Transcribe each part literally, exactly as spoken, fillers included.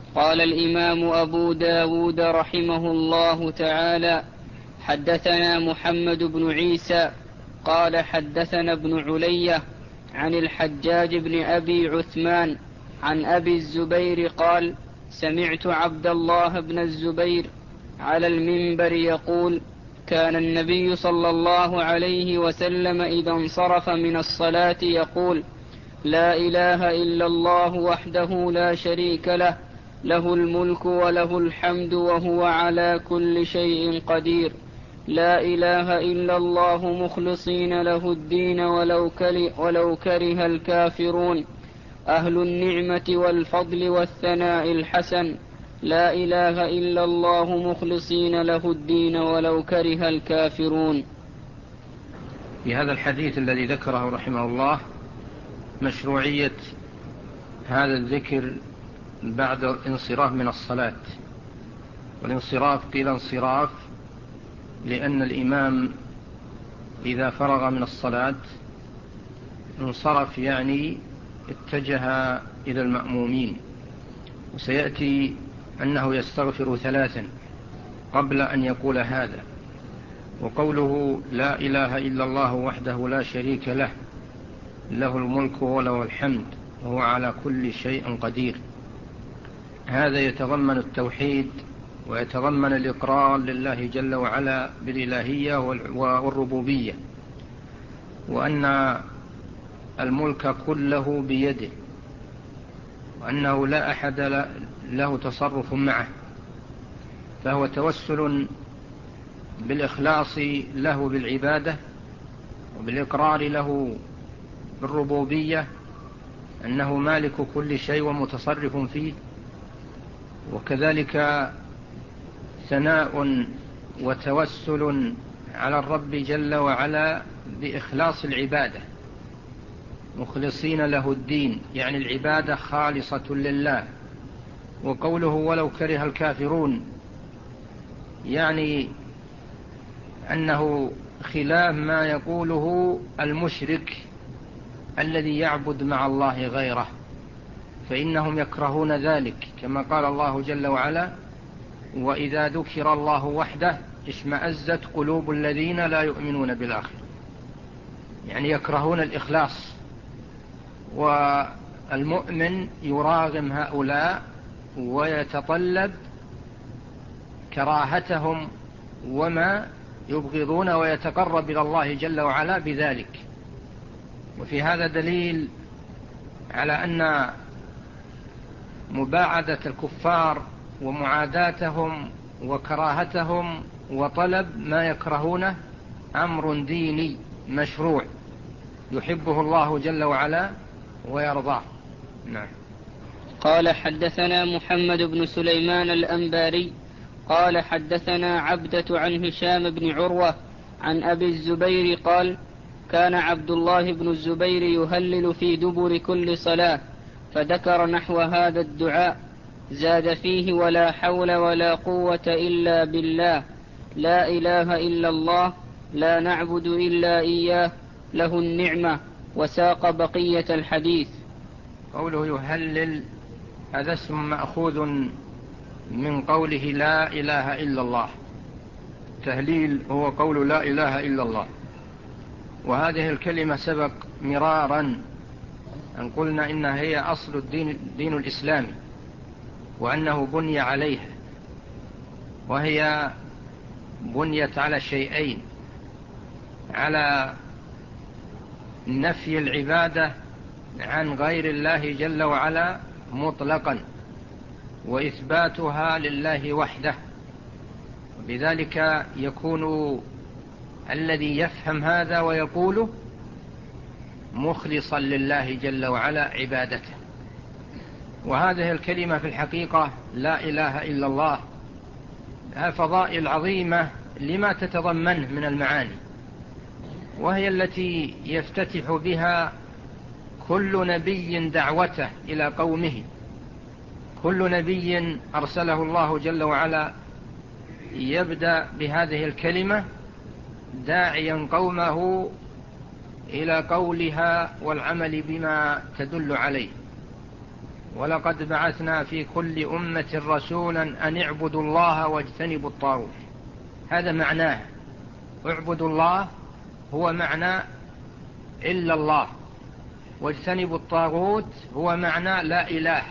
قال الإمام أبو داود رحمه الله تعالى: حدثنا محمد بن عيسى قال حدثنا ابن علية عن الحجاج بن أبي عثمان عن أبي الزبير قال: سمعت عبد الله بن الزبير على المنبر يقول: كان النبي صلى الله عليه وسلم إذا انصرف من الصلاة يقول: لا إله إلا الله وحده لا شريك له، له الملك وله الحمد وهو على كل شيء قدير، لا إله إلا الله مخلصين له الدين ولو ولو كره الكافرون، أهل النعمة والفضل والثناء الحسن، لا إله إلا الله مخلصين له الدين ولو كره الكافرون. في هذا الحديث الذي ذكره رحمه الله مشروعية هذا الذكر بعد الانصراف من الصلاة. والانصراف قيل انصراف لأن الإمام إذا فرغ من الصلاة انصرف، يعني اتجه إلى المأمومين. وسيأتي أنه يستغفر ثلاثا قبل أن يقول هذا. وقوله لا إله إلا الله وحده لا شريك له، له الملك وله الحمد وهو على كل شيء قدير، هذا يتضمن التوحيد ويتضمن الإقرار لله جل وعلا بالإلهية والربوبية، وأن الملك كله بيده، وأنه لا أحد له تصرف معه، فهو توسل بالإخلاص له بالعبادة وبالإقرار له بالربوبية أنه مالك كل شيء ومتصرف فيه، وكذلك ثناء وتوسل على الرب جل وعلا بإخلاص العبادة، مخلصين له الدين، يعني العبادة خالصة لله. وقوله ولو كره الكافرون، يعني أنه خلاف ما يقوله المشرك الذي يعبد مع الله غيره، فإنهم يكرهون ذلك، كما قال الله جل وعلا: وإذا ذكر الله وحده اشمأزت قلوب الذين لا يؤمنون بالآخرة، يعني يكرهون الإخلاص. والمؤمن يراغم هؤلاء ويتطلب كراهتهم وما يبغضون، ويتقرب إلى الله جل وعلا بذلك. وفي هذا دليل على أن مباعدة الكفار ومعاداتهم وكراهتهم وطلب ما يكرهونه أمر ديني مشروع يحبه الله جل وعلا ويرضاه. نعم. قال حدثنا محمد بن سليمان الأنباري قال حدثنا عبدة عن هشام بن عروة عن أبي الزبير قال: كان عبد الله بن الزبير يهلل في دبر كل صلاة، فذكر نحو هذا الدعاء، زاد فيه: ولا حول ولا قوة إلا بالله، لا إله إلا الله، لا نعبد إلا إياه، له النعمة، وساق بقية الحديث. قوله يهلل هذا اسم مأخوذ من قوله لا إله إلا الله. تهليل هو قول لا إله إلا الله، وهذه الكلمة سبق مرارا أن قلنا إنها هي أصل الدين, الدين الإسلامي، وأنه بني عليها، وهي بنيت على شيئين: على نفي العبادة عن غير الله جل وعلا مطلقا، وإثباتها لله وحده. بذلك يكون الذي يفهم هذا ويقوله مخلصا لله جل وعلا عبادته. وهذه الكلمة في الحقيقة لا إله إلا الله لها فضائل عظيمة لما تتضمنه من المعاني، وهي التي يفتتح بها كل نبي دعوته إلى قومه. كل نبي أرسله الله جل وعلا يبدأ بهذه الكلمة داعيا قومه إلى قولها والعمل بما تدل عليه. ولقد بعثنا في كل أمة رسولا أن اعبدوا الله واجتنبوا الطاغوت. هذا معناه، اعبدوا الله هو معنى إلا الله، واجتنبوا الطاغوت هو معنى لا إله،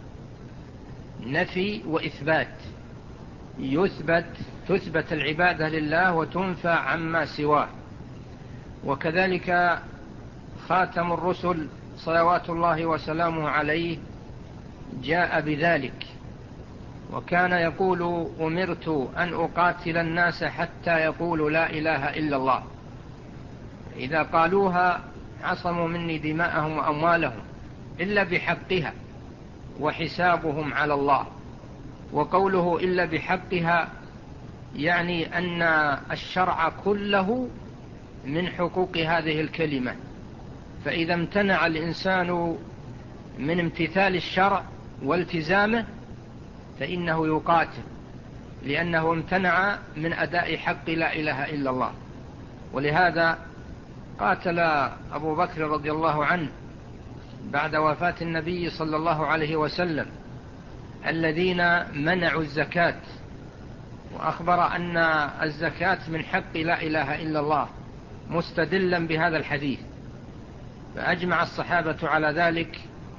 نفي وإثبات، يثبت تثبت العبادة لله وتنفى عما سواه. وكذلك خاتم الرسل صلوات الله وسلامه عليه جاء بذلك، وكان يقول: أمرت أن أقاتل الناس حتى يقولوا لا إله إلا الله، إذا قالوها عصموا مني دماءهم وأموالهم إلا بحقها وحسابهم على الله. وقوله إلا بحقها يعني أن الشرع كله من حقوق هذه الكلمة، فإذا امتنع الإنسان من امتثال الشرع والتزامه فإنه يقاتل، لأنه امتنع من أداء حق لا إله إلا الله. ولهذا قاتل أبو بكر رضي الله عنه بعد وفاة النبي صلى الله عليه وسلم الذين منعوا الزكاة، وأخبر أن الزكاة من حق لا إله إلا الله مستدلا بهذا الحديث، فأجمع الصحابة على ذلك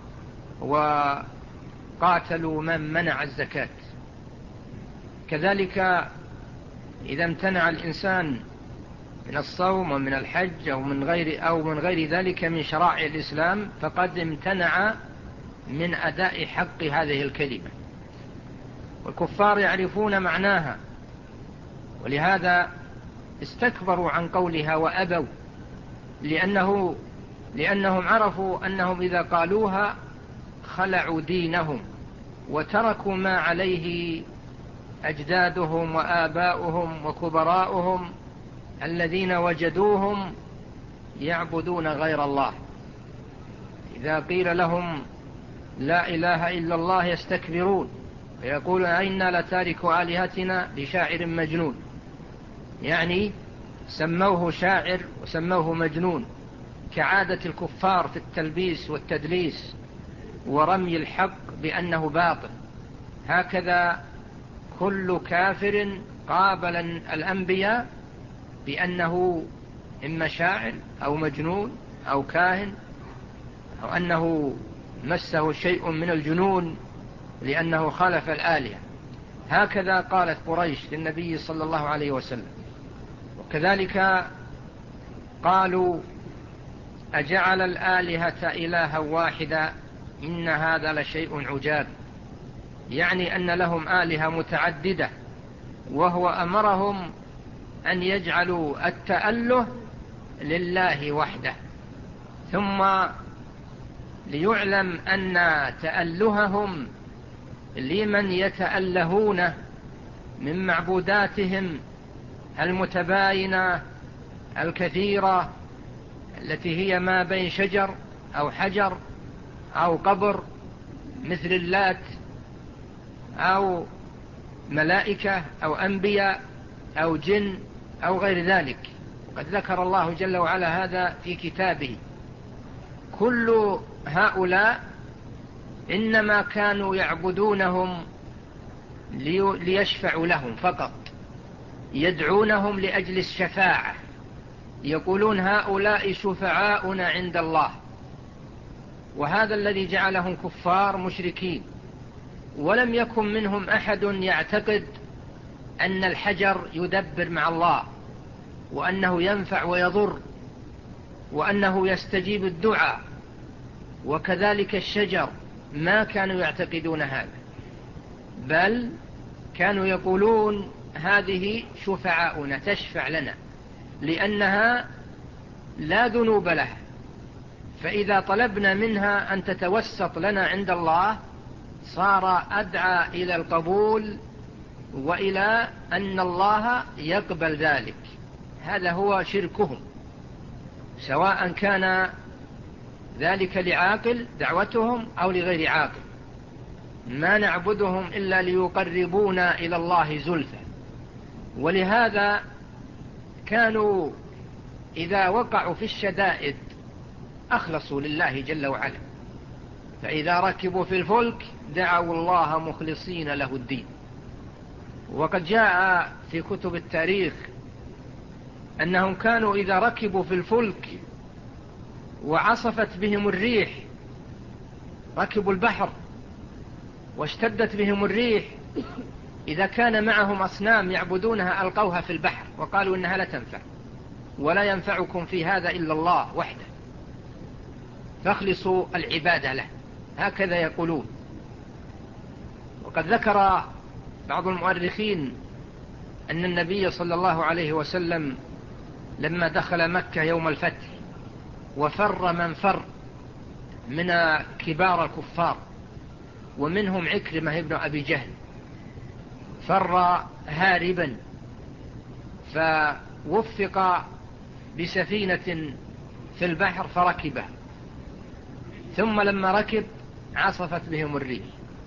وقاتلوا من منع الزكاة. كذلك إذا امتنع الإنسان من الصوم ومن الحج أو من غير أو من غير ذلك من شرائع الإسلام فقد امتنع من أداء حق هذه الكلمة، والكفار يعرفون معناها، ولهذا استكبروا عن قولها وأبوا، لأنه لأنهم عرفوا أنهم إذا قالوها خلعوا دينهم وتركوا ما عليه أجدادهم وآباؤهم وكبراؤهم الذين وجدوهم يعبدون غير الله. إذا قيل لهم لا إله إلا الله يستكبرون ويقولون أئنا لتارك آلهتنا لشاعر مجنون، يعني سموه شاعر وسموه مجنون، كعادة الكفار في التلبيس والتدليس ورمي الحق بأنه باطل. هكذا كل كافر قابل الأنبياء بأنه إما شاعر أو مجنون أو كاهن، أو أنه مسه شيء من الجنون لأنه خالف الآلهة. هكذا قالت قريش للنبي صلى الله عليه وسلم. وكذلك قالوا أجعل الآلهة إلها واحدا إن هذا لشيء عجاب، يعني أن لهم آلهة متعددة، وهو أمرهم أن يجعلوا التأله لله وحده. ثم ليعلم أن تألههم لمن يتألهون من معبوداتهم المتباينة الكثيرة التي هي ما بين شجر أو حجر أو قبر مثل اللات أو ملائكة أو أنبياء أو جن أو غير ذلك. وقد ذكر الله جل وعلا هذا في كتابه. كل هؤلاء إنما كانوا يعبدونهم ليشفعوا لهم فقط، يدعونهم لأجل الشفاعة، يقولون هؤلاء شفعاؤنا عند الله. وهذا الذي جعلهم كفار مشركين. ولم يكن منهم أحد يعتقد أن الحجر يدبر مع الله، وأنه ينفع ويضر، وأنه يستجيب الدعاء، وكذلك الشجر ما كانوا يعتقدون هذا، بل كانوا يقولون هذه شفعاؤنا تشفع لنا لأنها لا ذنوب لها، فإذا طلبنا منها أن تتوسط لنا عند الله صار أدعى إلى القبول وإلى أن الله يقبل ذلك. هذا هو شركهم، سواء كان ذلك لعاقل دعوتهم أو لغير عاقل. ما نعبدهم إلا ليقربونا إلى الله زلفى. ولهذا كانوا إذا وقعوا في الشدائد أخلصوا لله جل وعلا، فإذا ركبوا في الفلك دعوا الله مخلصين له الدين. وقد جاء في كتب التاريخ أنهم كانوا إذا ركبوا في الفلك وعصفت بهم الريح، ركبوا البحر واشتدت بهم الريح، إذا كان معهم أصنام يعبدونها ألقوها في البحر وقالوا إنها لا تنفع ولا ينفعكم في هذا إلا الله وحده، فاخلصوا العبادة له، هكذا يقولون. وقد ذكر بعض المؤرخين أن النبي صلى الله عليه وسلم لما دخل مكة يوم الفتح وفر من فر من كبار الكفار ومنهم عكرمة ابن أبي جهل، فر هاربا، فوفق بسفينة في البحر فركبه، ثم لما ركب عصفت بهم الريح،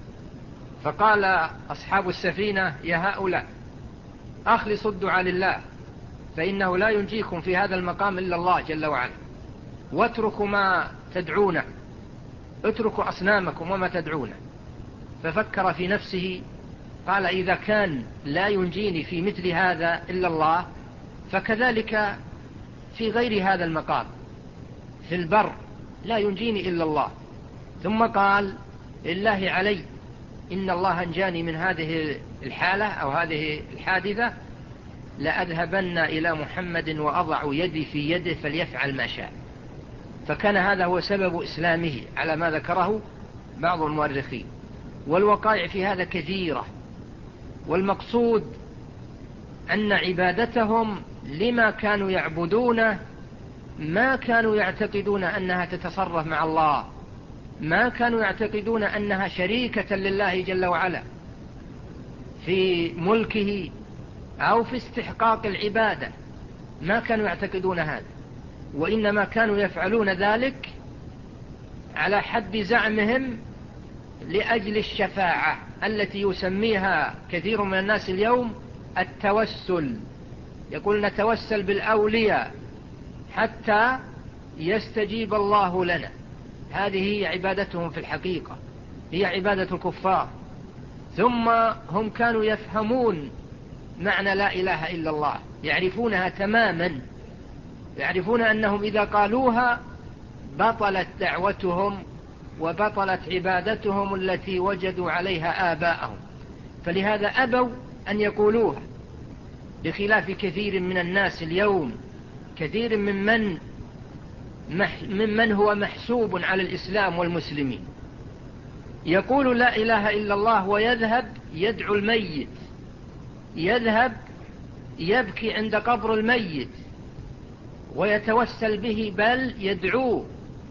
فقال أصحاب السفينة يا هؤلاء أخلصوا الدعاء لله، فإنه لا ينجيكم في هذا المقام إلا الله جل وعلا، واتركوا ما تدعونه، اتركوا أصنامكم وما تدعونه. ففكر في نفسه قال إذا كان لا ينجيني في مثل هذا إلا الله، فكذلك في غير هذا المقام في البر لا ينجيني إلا الله. ثم قال لله علي إن الله أنجاني من هذه الحالة أو هذه الحادثة لأذهبن إلى محمد وأضع يدي في يده فليفعل ما شاء. فكان هذا هو سبب إسلامه على ما ذكره بعض المؤرخين. والوقائع في هذا كثيرة، والمقصود أن عبادتهم لما كانوا يعبدونه ما كانوا يعتقدون أنها تتصرف مع الله، ما كانوا يعتقدون أنها شريكة لله جل وعلا في ملكه أو في استحقاق العبادة، ما كانوا يعتقدون هذا، وإنما كانوا يفعلون ذلك على حد زعمهم لأجل الشفاعة التي يسميها كثير من الناس اليوم التوسل. يقول نتوسل بالأولياء حتى يستجيب الله لنا. هذه هي عبادتهم في الحقيقة، هي عبادة الكفار. ثم هم كانوا يفهمون معنى لا إله إلا الله، يعرفونها تماما، يعرفون أنهم إذا قالوها بطلت دعوتهم وبطلت عبادتهم التي وجدوا عليها آباءهم، فلهذا أبوا أن يقولوها، بخلاف كثير من الناس اليوم، كثير ممن ممن هو محسوب على الإسلام والمسلمين يقول لا إله إلا الله ويذهب يدعو الميت، يذهب يبكي عند قبر الميت ويتوسل به، بل يدعوه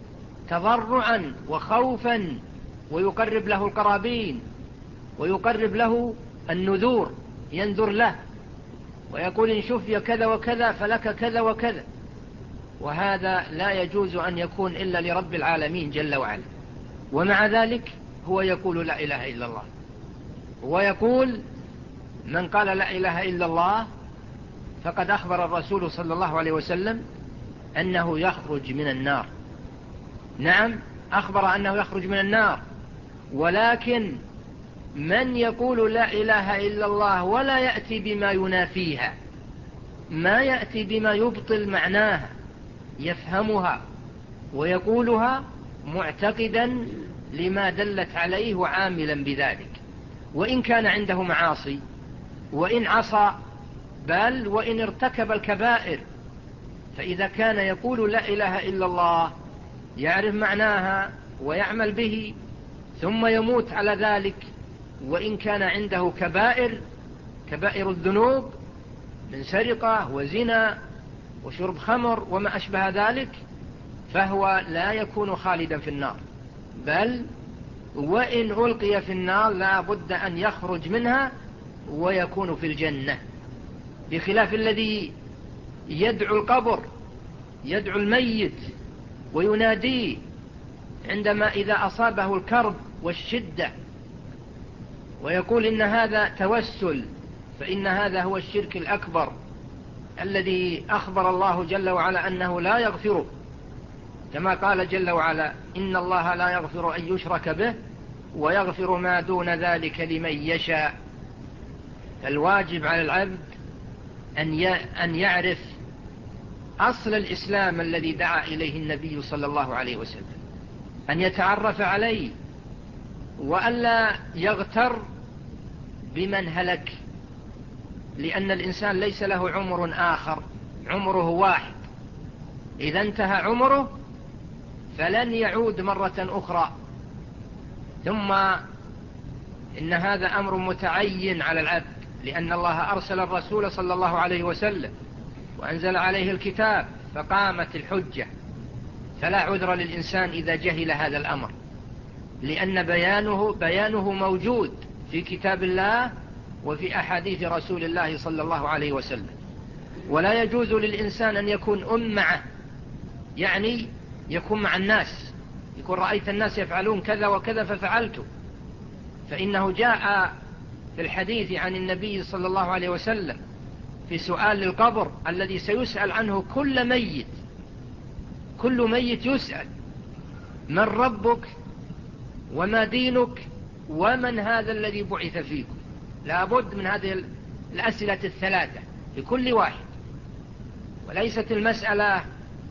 تضرعا وخوفا، ويقرب له القرابين ويقرب له النذور، ينذر له ويقول إن شفي كذا وكذا فلك كذا وكذا. وهذا لا يجوز أن يكون إلا لرب العالمين جل وعلا. ومع ذلك هو يقول لا إله إلا الله، ويقول من قال لا إله إلا الله فقد أخبر الرسول صلى الله عليه وسلم أنه يخرج من النار. نعم، أخبر أنه يخرج من النار، ولكن من يقول لا إله إلا الله ولا يأتي بما ينافيها، ما يأتي بما يبطل معناها، يفهمها ويقولها معتقدا لما دلت عليه وعاملا بذلك، وإن كان عنده معاصي، وإن عصى، بل وإن ارتكب الكبائر. فإذا كان يقول لا إله إلا الله يعرف معناها ويعمل به ثم يموت على ذلك، وإن كان عنده كبائر كبائر الذنوب من سرقة وزنا وشرب خمر وما أشبه ذلك، فهو لا يكون خالدا في النار، بل وإن ألقي في النار لا بد أن يخرج منها ويكون في الجنة، بخلاف الذي يدعو القبر، يدعو الميت ويناديه عندما إذا أصابه الكرب والشدة، ويقول إن هذا توسل، فإن هذا هو الشرك الأكبر الذي أخبر الله جل وعلا أنه لا يغفره. كما قال جل وعلا: إن الله لا يغفر أن يشرك به ويغفر ما دون ذلك لمن يشاء. الواجب على العبد أن يعرف أصل الإسلام الذي دعا إليه النبي صلى الله عليه وسلم، أن يتعرف عليه، وألا يغتر بمن هلك، لأن الإنسان ليس له عمر آخر، عمره واحد، إذا انتهى عمره فلن يعود مرة أخرى. ثم إن هذا أمر متعين على العبد، لأن الله أرسل الرسول صلى الله عليه وسلم وأنزل عليه الكتاب فقامت الحجة، فلا عذر للإنسان إذا جهل هذا الأمر، لأن بيانه, بيانه موجود في كتاب الله وفي أحاديث رسول الله صلى الله عليه وسلم. ولا يجوز للإنسان أن يكون أمعة، يعني يكون مع الناس، يكون رأيت الناس يفعلون كذا وكذا ففعلت، فإنه جاء في الحديث عن النبي صلى الله عليه وسلم في سؤال القبر الذي سيسأل عنه كل ميت، كل ميت يسأل: من ربك وما دينك ومن هذا الذي بعث فيكم. لا بد من هذه الأسئلة الثلاثة لكل واحد، وليست المسألة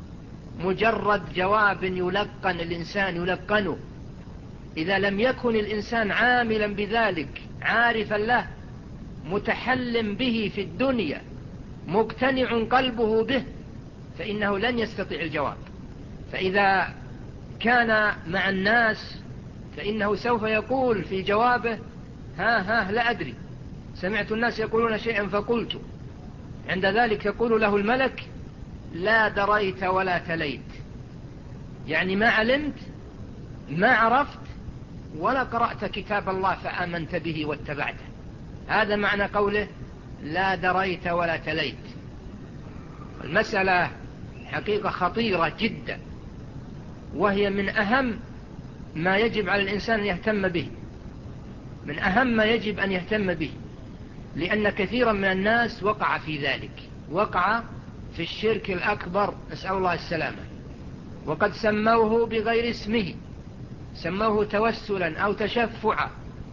مجرد جواب يلقن الإنسان يلقنه. إذا لم يكن الإنسان عاملا بذلك، عارفا له، متحلم به في الدنيا، مقتنع قلبه به، فإنه لن يستطيع الجواب. فإذا كان مع الناس فإنه سوف يقول في جوابه: ها ها لا أدري، سمعت الناس يقولون شيئا فقلت. عند ذلك يقول له الملك: لا دريت ولا تليت، يعني ما علمت، ما عرفت، ولا قرأت كتاب الله فآمنت به واتبعته. هذا معنى قوله لا دريت ولا تليت. المسألة حقيقة خطيرة جدا، وهي من أهم ما يجب على الإنسان أن يهتم به، من أهم ما يجب أن يهتم به، لأن كثيرا من الناس وقع في ذلك، وقع في الشرك الأكبر، نسأل الله السلامة، وقد سموه بغير اسمه، سموه توسلا أو تشفعا،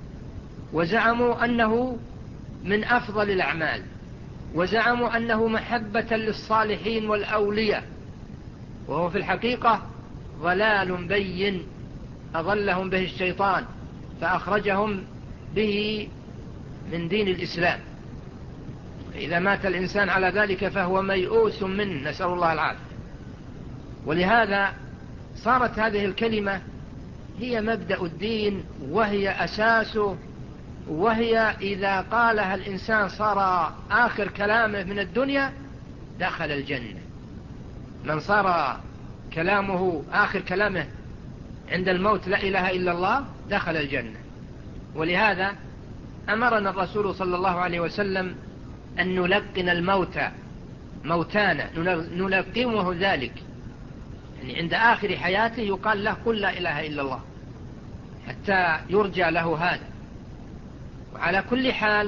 وزعموا أنه من أفضل الأعمال، وزعموا أنه محبة للصالحين والأولياء، وهو في الحقيقة ضلال بين أضلهم به الشيطان فأخرجهم به من دين الإسلام. إذا مات الإنسان على ذلك فهو ميؤوس منه، نسأل الله العافية. ولهذا صارت هذه الكلمة هي مبدأ الدين، وهي أساسه، وهي إذا قالها الإنسان صار آخر كلامه من الدنيا دخل الجنة. من صار كلامه آخر كلامه عند الموت لا إله إلا الله دخل الجنة. ولهذا أمرنا الرسول صلى الله عليه وسلم أن نلقن الموتى موتانا، نلقمه ذلك، يعني عند آخر حياته يقال له قل لا إله إلا الله حتى يرجى له هذا. وعلى كل حال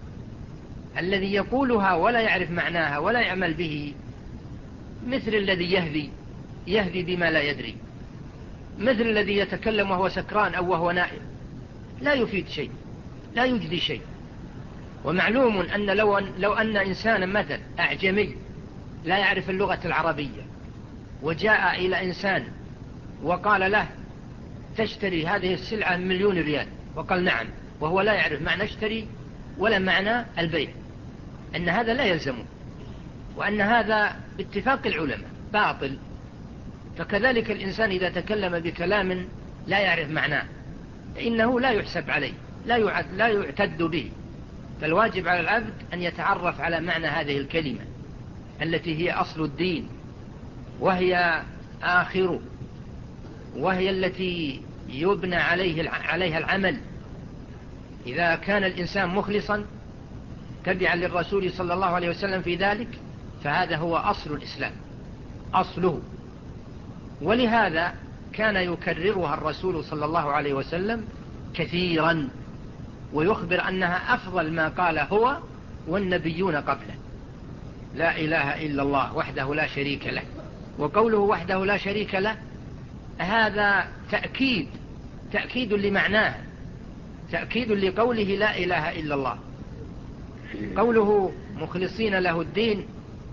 الذي يقولها ولا يعرف معناها ولا يعمل به مثل الذي يهذي يهذي بما لا يدري، مثل الذي يتكلم وهو سكران أو وهو نائم، لا يفيد شيء، لا يجدي شيء. ومعلوم أن لو أن, لو أن إنسانا مثل أعجمي لا يعرف اللغة العربية وجاء إلى إنسان وقال له تشتري هذه السلعة مليون ريال، وقال نعم، وهو لا يعرف معنى اشتري ولا معنى البيع، أن هذا لا يلزمه، وأن هذا باتفاق العلماء باطل. فكذلك الإنسان إذا تكلم بكلام لا يعرف معناه فإنه لا يحسب عليه، لا يعد لا يعتد به. فالواجب على العبد أن يتعرف على معنى هذه الكلمة التي هي أصل الدين، وهي آخره، وهي التي يبنى عليه عليها العمل. إذا كان الإنسان مخلصا تبعا للرسول صلى الله عليه وسلم في ذلك فهذا هو أصل الإسلام، أصله. ولهذا كان يكررها الرسول صلى الله عليه وسلم كثيرا، ويخبر أنها أفضل ما قال هو والنبيون قبله: لا إله إلا الله وحده لا شريك له. وقوله وحده لا شريك له هذا تأكيد تأكيد لمعناه، تأكيد لقوله لا إله إلا الله. قوله مخلصين له الدين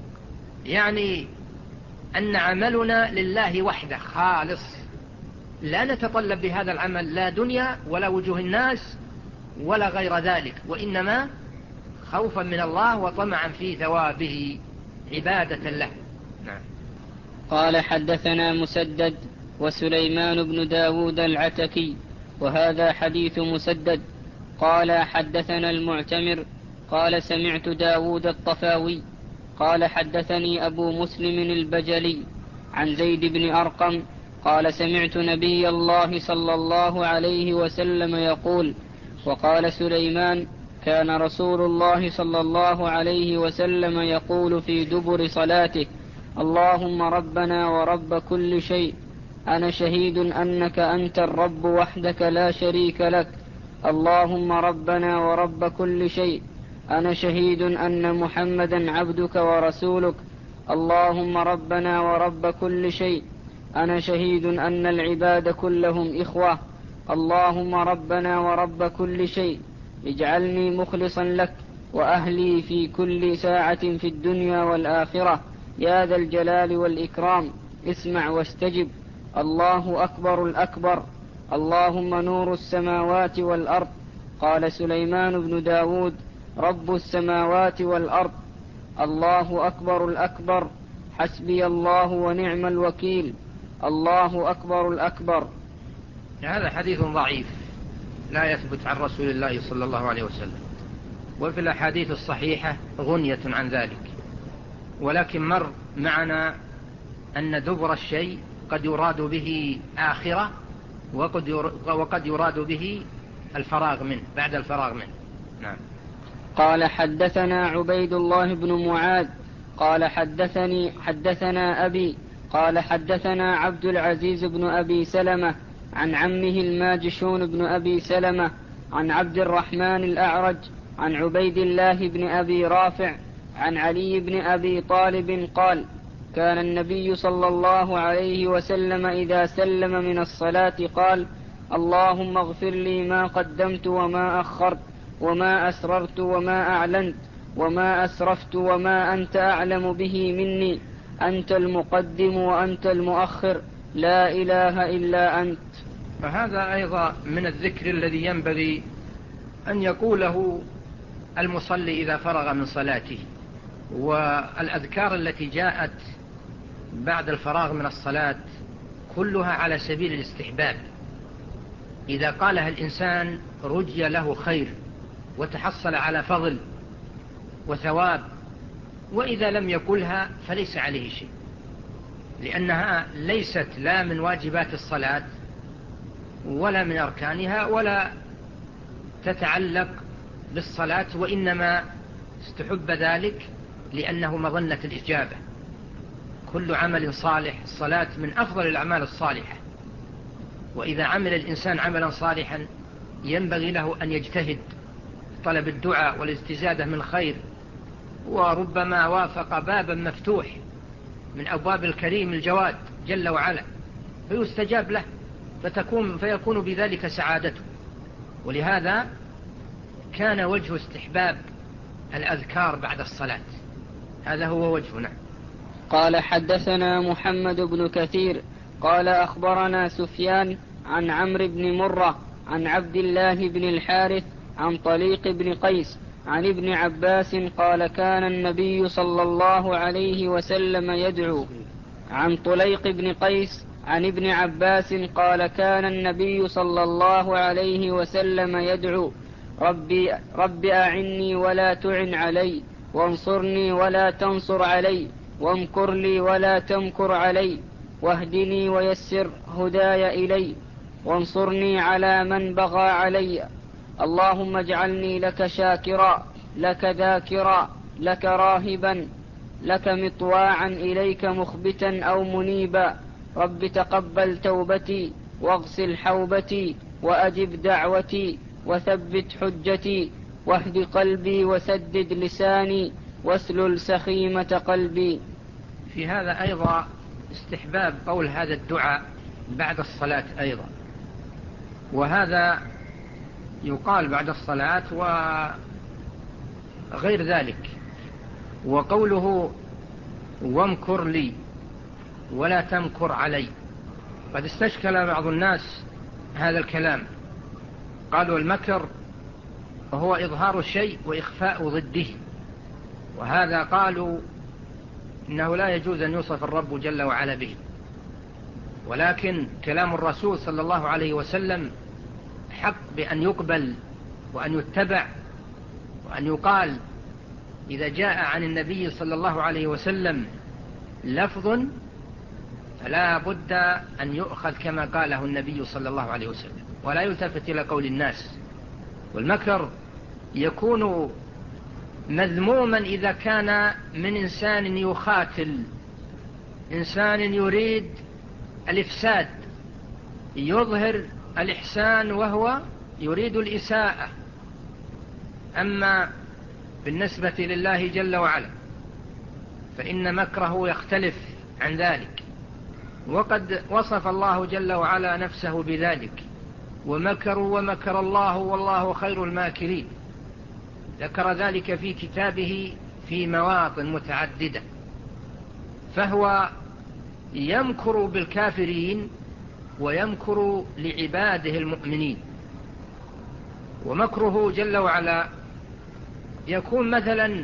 يعني أن عملنا لله وحده خالص، لا نتطلب بهذا العمل لا دنيا ولا وجوه الناس ولا غير ذلك، وإنما خوفا من الله وطمعا في ثوابه عبادة له. نعم. قال حدثنا مسدد وسليمان بن داود العتكي، وهذا حديث مسدد. قال حدثنا المعتمر قال سمعت داود الطفاوي قال حدثني أبو مسلم البجلي عن زيد بن أرقم قال سمعت نبي الله صلى الله عليه وسلم يقول. وقال سليمان كان رسول الله صلى الله عليه وسلم يقول في دبر صلاته اللهم ربنا ورب كل شيء أنا شهيد أنك أنت الرب وحدك لا شريك لك. اللهم ربنا ورب كل شيء أنا شهيد أن محمدا عبدك ورسولك. اللهم ربنا ورب كل شيء أنا شهيد أن العباد كلهم إخوة. اللهم ربنا ورب كل شيء اجعلني مخلصا لك وأهلي في كل ساعة في الدنيا والآخرة يا ذا الجلال والإكرام اسمع واستجب. الله أكبر الأكبر. اللهم نور السماوات والأرض. قال سليمان بن داود رب السماوات والأرض. الله أكبر الأكبر. حسبي الله ونعم الوكيل. الله أكبر الأكبر. هذا حديث ضعيف لا يثبت عن رسول الله صلى الله عليه وسلم، وفي الأحاديث الصحيحة غنية عن ذلك، ولكن مر معنا أن دبر الشيء قد يراد به آخرة وقد يراد به الفراغ منه بعد الفراغ منه. نعم. قال حدثنا عبيد الله بن معاذ قال حدثني حدثنا أبي قال حدثنا عبد العزيز بن أبي سلمة عن عمه الماجشون بن أبي سلمة عن عبد الرحمن الأعرج عن عبيد الله بن أبي رافع عن علي بن أبي طالب قال كان النبي صلى الله عليه وسلم إذا سلم من الصلاة قال اللهم اغفر لي ما قدمت وما أخرت وما أسررت وما أعلنت وما أسرفت وما أنت أعلم به مني أنت المقدم وأنت المؤخر لا إله إلا أنت. فهذا أيضا من الذكر الذي ينبغي أن يقوله المصلي إذا فرغ من صلاته، والأذكار التي جاءت بعد الفراغ من الصلاة كلها على سبيل الاستحباب. إذا قالها الإنسان رجي له خير وتحصل على فضل وثواب، وإذا لم يقلها فليس عليه شيء، لأنها ليست لا من واجبات الصلاة ولا من أركانها ولا تتعلق بالصلاة، وإنما استحب ذلك لأنه مظنة الإجابة. كل عمل صالح، الصلاة من أفضل الأعمال الصالحة، وإذا عمل الإنسان عملا صالحا ينبغي له أن يجتهد طلب الدعاء والاستزادة من خير، وربما وافق بابا مفتوح من أبواب الكريم الجواد جل وعلا فيستجاب له فتكون فيكون بذلك سعادته. ولهذا كان وجه استحباب الأذكار بعد الصلاة، هذا هو وجهنا. قال حدثنا محمد بن كثير قال أخبرنا سفيان عن عمرو بن مرة عن عبد الله بن الحارث عن طليق بن قيس عن ابن عباس قال كان النبي صلى الله عليه وسلم يدعو. عن طليق بن قيس عن ابن عباس قال كان النبي صلى الله عليه وسلم يدعو ربي, ربي أعني ولا تعن علي وانصرني ولا تنصر علي وامكر لي ولا تمكر علي واهدني ويسر هداي إلي وانصرني على من بغى علي. اللهم اجعلني لك شاكرا لك ذاكرا لك راهبا لك مطواعا إليك مخبتا أو منيبا. رب تقبل توبتي واغسل حوبتي وأجب دعوتي وثبت حجتي واهد قلبي وسدد لساني واسلل سخيمة قلبي. في هذا أيضا استحباب قول هذا الدعاء بعد الصلاة أيضا، وهذا يقال بعد الصلاة وغير ذلك. وقوله وامكر لي ولا تمكر علي، قد استشكل بعض الناس هذا الكلام، قالوا المكر هو إظهار الشيء وإخفاء ضده، وهذا قالوا إنه لا يجوز أن يوصف الرب جل وعلا به، ولكن كلام الرسول صلى الله عليه وسلم حق بأن يقبل وأن يتبع وأن يقال. إذا جاء عن النبي صلى الله عليه وسلم لفظ فلا بد أن يؤخذ كما قاله النبي صلى الله عليه وسلم، ولا يلتفت إلى قول الناس. والمكر يكون مذموما إذا كان من إنسان يخاتل، إنسان يريد الإفساد، يظهر الإحسان وهو يريد الإساءة. أما بالنسبة لله جل وعلا فإن مكره يختلف عن ذلك، وقد وصف الله جل وعلا نفسه بذلك: ومكروا ومكر الله والله خير الماكرين. ذكر ذلك في كتابه في مواطن متعددة. فهو يمكر بالكافرين ويمكر لعباده المؤمنين. ومكره جل وعلا يكون مثلا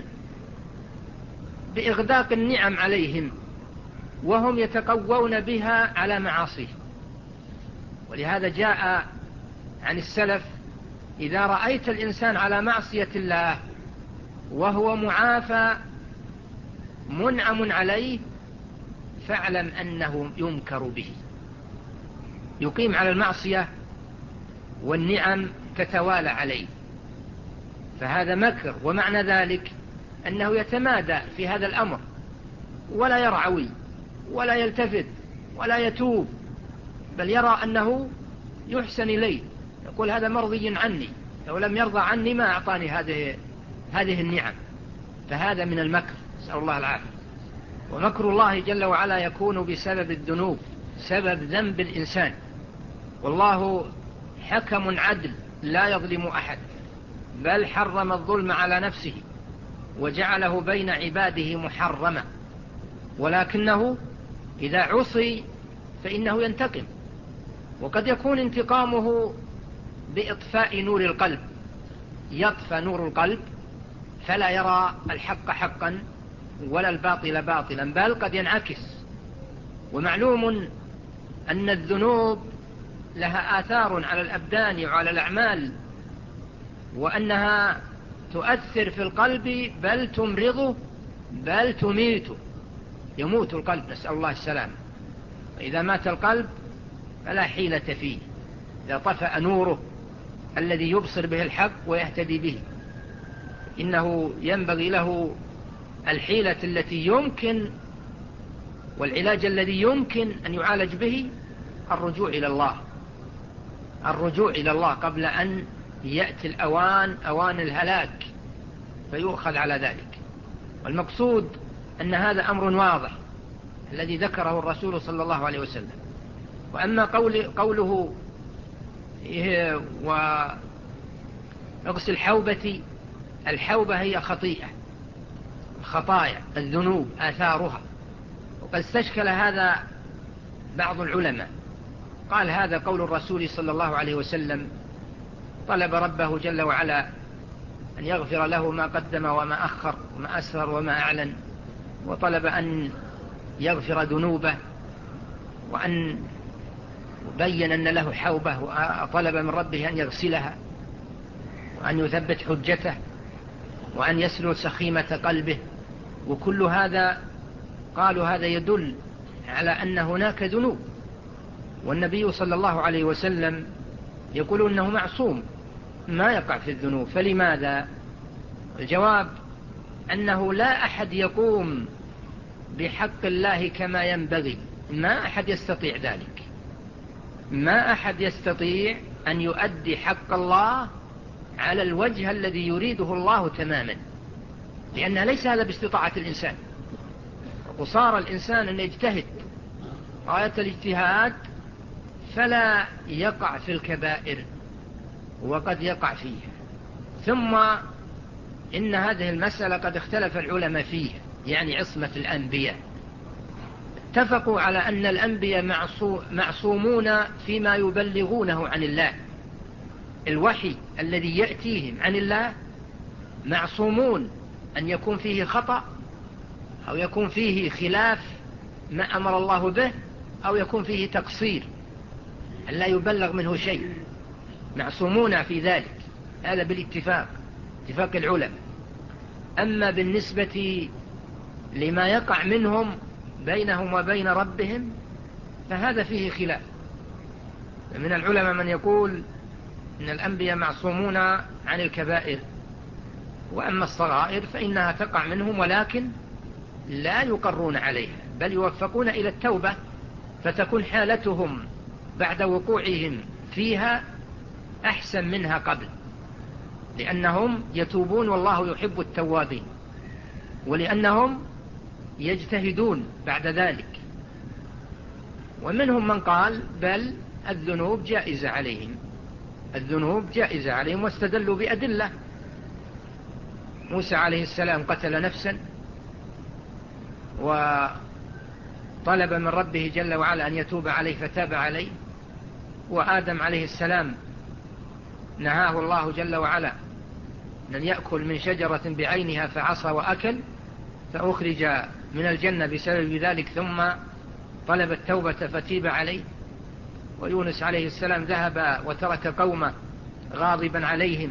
بإغداق النعم عليهم وهم يتقوون بها على معاصيه. ولهذا جاء عن السلف: إذا رأيت الإنسان على معصية الله وهو معافى منعم عليه فاعلم أنه يمكر به. يقيم على المعصية والنعم تتوالى عليه، فهذا مكر. ومعنى ذلك أنه يتمادى في هذا الأمر ولا يرعوي ولا يلتفت ولا يتوب، بل يرى أنه يحسن إليه، يقول هذا مرضي عني، لو لم يرضى عني ما أعطاني هذه هذه النعم. فهذا من المكر، نسأل الله العافية. ومكر الله جل وعلا يكون بسبب الذنوب، سبب ذنب الإنسان، والله حكم عدل لا يظلم أحد، بل حرم الظلم على نفسه وجعله بين عباده محرما، ولكنه إذا عصي فإنه ينتقم. وقد يكون انتقامه بإطفاء نور القلب، يطفى نور القلب فلا يرى الحق حقا ولا الباطل باطلا، بل قد ينعكس. ومعلوم أن الذنوب لها آثار على الأبدان وعلى الأعمال، وأنها تؤثر في القلب بل تمرضه بل تميته، يموت القلب، نسأل الله السلام. فإذا مات القلب فلا حيلة فيه، إذا طفأ نوره الذي يبصر به الحق ويهتدي به، إنه ينبغي له الحيلة التي يمكن والعلاج الذي يمكن أن يعالج به الرجوع إلى الله، الرجوع إلى الله قبل أن يأتي الأوان، أوان الهلاك، فيؤخذ على ذلك. والمقصود أن هذا أمر واضح الذي ذكره الرسول صلى الله عليه وسلم. وأما قول قوله ونقص الحوبة، الحوبة هي خطيئة، خطايا الذنوب آثارها. وقد استشكل هذا بعض العلماء، قال هذا قول الرسول صلى الله عليه وسلم: طلب ربه جل وعلا أن يغفر له ما قدم وما أخر وما أسرر وما أعلن، وطلب أن يغفر ذنوبه، وأن بين أن له حوبة، وطلب من ربه أن يغسلها وأن يثبت حجته وأن يسلل سخيمة قلبه. وكل هذا قالوا هذا يدل على أن هناك ذنوب، والنبي صلى الله عليه وسلم يقول أنه معصوم ما يقع في الذنوب. فلماذا؟ الجواب أنه لا أحد يقوم بحق الله كما ينبغي، ما أحد يستطيع ذلك، ما أحد يستطيع أن يؤدي حق الله على الوجه الذي يريده الله تماما، لأن ليس هذا باستطاعة الإنسان. وصار الإنسان أن يجتهد غاية الاجتهاد فلا يقع في الكبائر وقد يقع فيها. ثم إن هذه المسألة قد اختلف العلماء فيها، يعني عصمة الأنبياء. اتفقوا على أن الأنبياء معصومون فيما يبلغونه عن الله، الوحي الذي يأتيهم عن الله معصومون أن يكون فيه خطأ أو يكون فيه خلاف ما أمر الله به أو يكون فيه تقصير أن لا يبلغ منه شيء، معصومون في ذلك، هذا بالاتفاق، اتفاق العلماء. أما بالنسبة لما يقع منهم بينهم وبين ربهم فهذا فيه خلاف. من العلماء من يقول إن الأنبياء معصومون عن الكبائر، وأما الصغائر فإنها تقع منهم ولكن لا يقرون عليها، بل يوفقون إلى التوبة، فتكون حالتهم بعد وقوعهم فيها أحسن منها قبل، لأنهم يتوبون والله يحب التوابين، ولأنهم يجتهدون بعد ذلك. ومنهم من قال بل الذنوب جائزة عليهم، الذنوب جائزة عليهم، واستدلوا بأدلة. موسى عليه السلام قتل نفسا وطلب من ربه جل وعلا أن يتوب عليه فتاب عليه، وآدم عليه السلام نهاه الله جل وعلا أن يأكل من شجرة بعينها فعصى وأكل فأخرج من الجنة بسبب ذلك، ثم طلب التوبة فتيب عليه. ويونس عليه السلام ذهب وترك قومه غاضبا عليهم،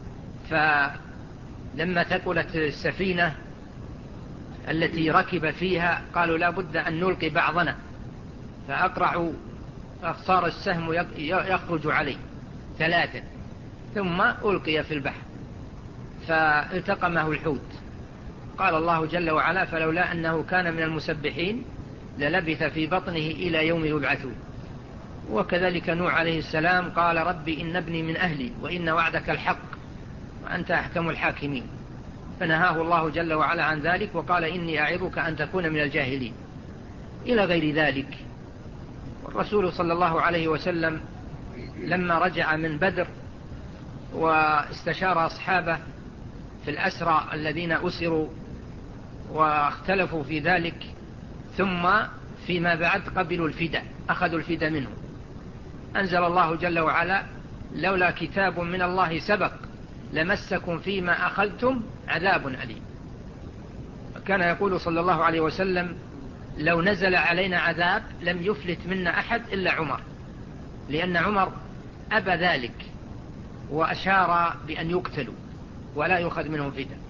فلما ثقلت السفينة التي ركب فيها قالوا لا بد أن نلقي بعضنا، فأقرعوا فصار السهم يخرج عليه ثلاثة، ثم ألقي في البحر فالتقمه الحوت. قال الله جل وعلا فلولا أنه كان من المسبحين للبث في بطنه إلى يوم يبعثون. وكذلك نوح عليه السلام قال ربي إن ابني من أهلي وإن وعدك الحق وأنت أحكم الحاكمين، فنهاه الله جل وعلا عن ذلك وقال إني أعظك أن تكون من الجاهلين، إلى غير ذلك. والرسول صلى الله عليه وسلم لما رجع من بدر واستشار أصحابه في الأسرى الذين أسروا واختلفوا في ذلك، ثم فيما بعد قبلوا الفداء، أخذوا الفداء منه، أنزل الله جل وعلا لولا كتاب من الله سبق لمسكم فيما أخذتم عذاب أليم. كان يقول صلى الله عليه وسلم لو نزل علينا عذاب لم يفلت منا أحد إلا عمر، لأن عمر أبى ذلك وأشار بأن يقتلوا ولا يؤخذ منهم فداء.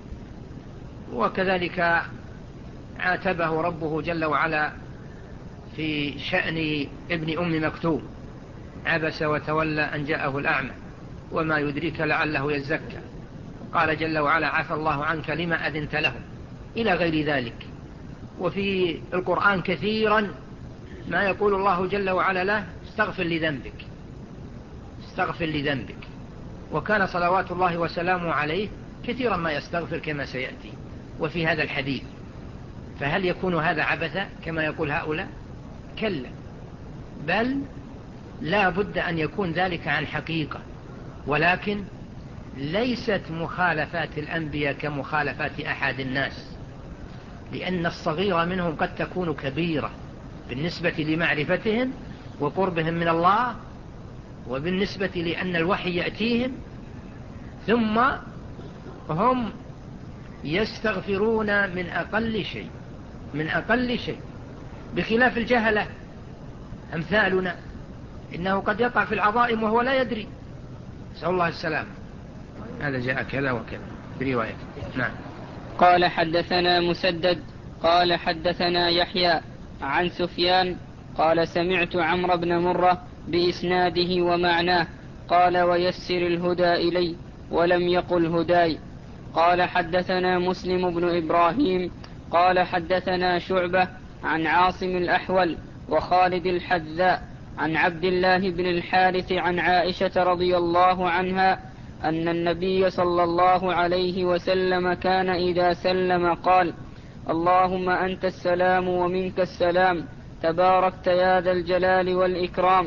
وكذلك عاتبه ربه جل وعلا في شأن ابن أم مكتوم عبس وتولى أن جاءه الأعمى وما يدريك لعله يزكى، قال جل وعلا عفى الله عنك لما أذنت لهم، إلى غير ذلك. وفي القرآن كثيرا ما يقول الله جل وعلا له استغفر لذنبك، استغفر لذنبك. وكان صلوات الله وسلامه عليه كثيرا ما يستغفر كما سيأتي وفي هذا الحديث. فهل يكون هذا عبثا كما يقول هؤلاء؟ كلا، بل لا بد أن يكون ذلك عن حقيقة، ولكن ليست مخالفات الأنبياء كمخالفات أحد الناس، لأن الصغيرة منهم قد تكون كبيرة بالنسبة لمعرفتهم وقربهم من الله، وبالنسبة لأن الوحي يأتيهم، ثم هم يستغفرون من أقل شيء، من أقل شيء، بخلاف الجهلة أمثالنا إنه قد يقع في العظائم وهو لا يدري، نسأل الله السلام. هذا جاء كذا وكذا برواية. نعم. قال حدثنا مسدد قال حدثنا يحيى عن سفيان قال سمعت عمرو بن مرة بإسناده ومعناه قال ويسر الهدى إلي ولم يقل هداي. قال حدثنا مسلم بن إبراهيم قال حدثنا شعبة عن عاصم الأحول وخالد الحذاء عن عبد الله بن الحارث عن عائشة رضي الله عنها أن النبي صلى الله عليه وسلم كان إذا سلم قال اللهم أنت السلام ومنك السلام تباركت يا ذا الجلال والإكرام.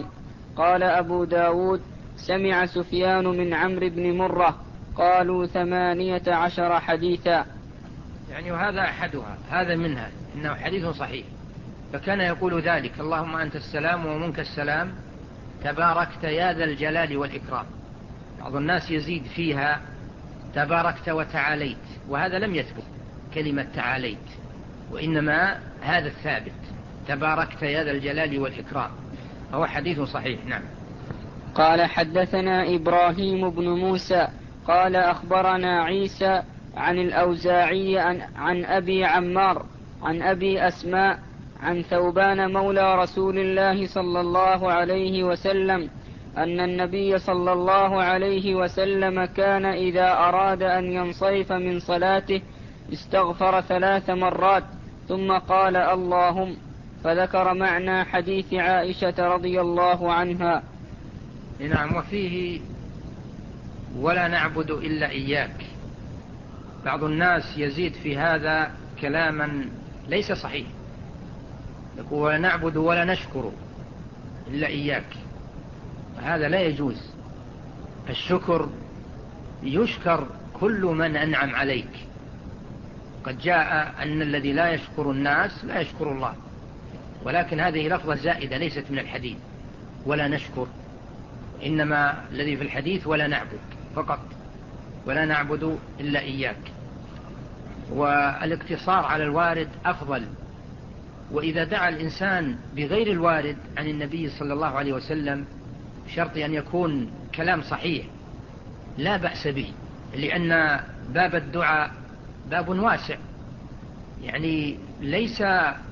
قال أبو داود سمع سفيان من عمرو بن مرة قالوا ثمانية عشر حديثا. يعني وهذا أحدها، هذا منها إنه حديث صحيح، فكان يقول ذلك: اللهم أنت السلام ومنك السلام تباركت يا ذا الجلال والإكرام. بعض الناس يزيد فيها تباركت وتعاليت، وهذا لم يثبت كلمة تعاليت، وإنما هذا الثابت تباركت يا ذا الجلال والإكرام، هو حديث صحيح. نعم. قال حدثنا إبراهيم بن موسى قال أخبرنا عيسى عن الأوزاعي عن, عن أبي عمار عن أبي أسماء عن ثوبان مولى رسول الله صلى الله عليه وسلم أن النبي صلى الله عليه وسلم كان إذا أراد أن ينصرف من صلاته استغفر ثلاث مرات ثم قال اللهم، فذكر معنى حديث عائشة رضي الله عنها. نعم. وفيه ولا نعبد إلا إياك. بعض الناس يزيد في هذا كلاما ليس صحيح، يقول ولا نعبد ولا نشكر إلا إياك، هذا لا يجوز. الشكر يشكر كل من أنعم عليك. قد جاء أن الذي لا يشكر الناس لا يشكر الله، ولكن هذه لفظة زائدة ليست من الحديث ولا نشكر، إنما الذي في الحديث ولا نعبد فقط، ولا نعبد إلا إياك. والاقتصار على الوارد أفضل، وإذا دعا الإنسان بغير الوارد عن النبي صلى الله عليه وسلم شرط أن يكون كلام صحيح لا بأس به، لأن باب الدعاء باب واسع، يعني ليس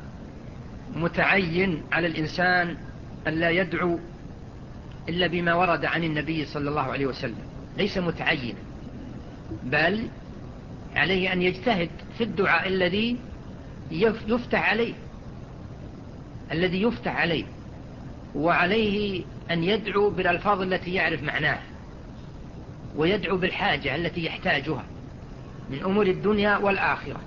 متعين على الإنسان أن لا يدعو إلا بما ورد عن النبي صلى الله عليه وسلم، ليس متعين، بل عليه أن يجتهد في الدعاء الذي يفتح عليه الذي يفتح عليه وعليه أن يدعو بالألفاظ التي يعرف معناها، ويدعو بالحاجة التي يحتاجها من أمور الدنيا والآخرة،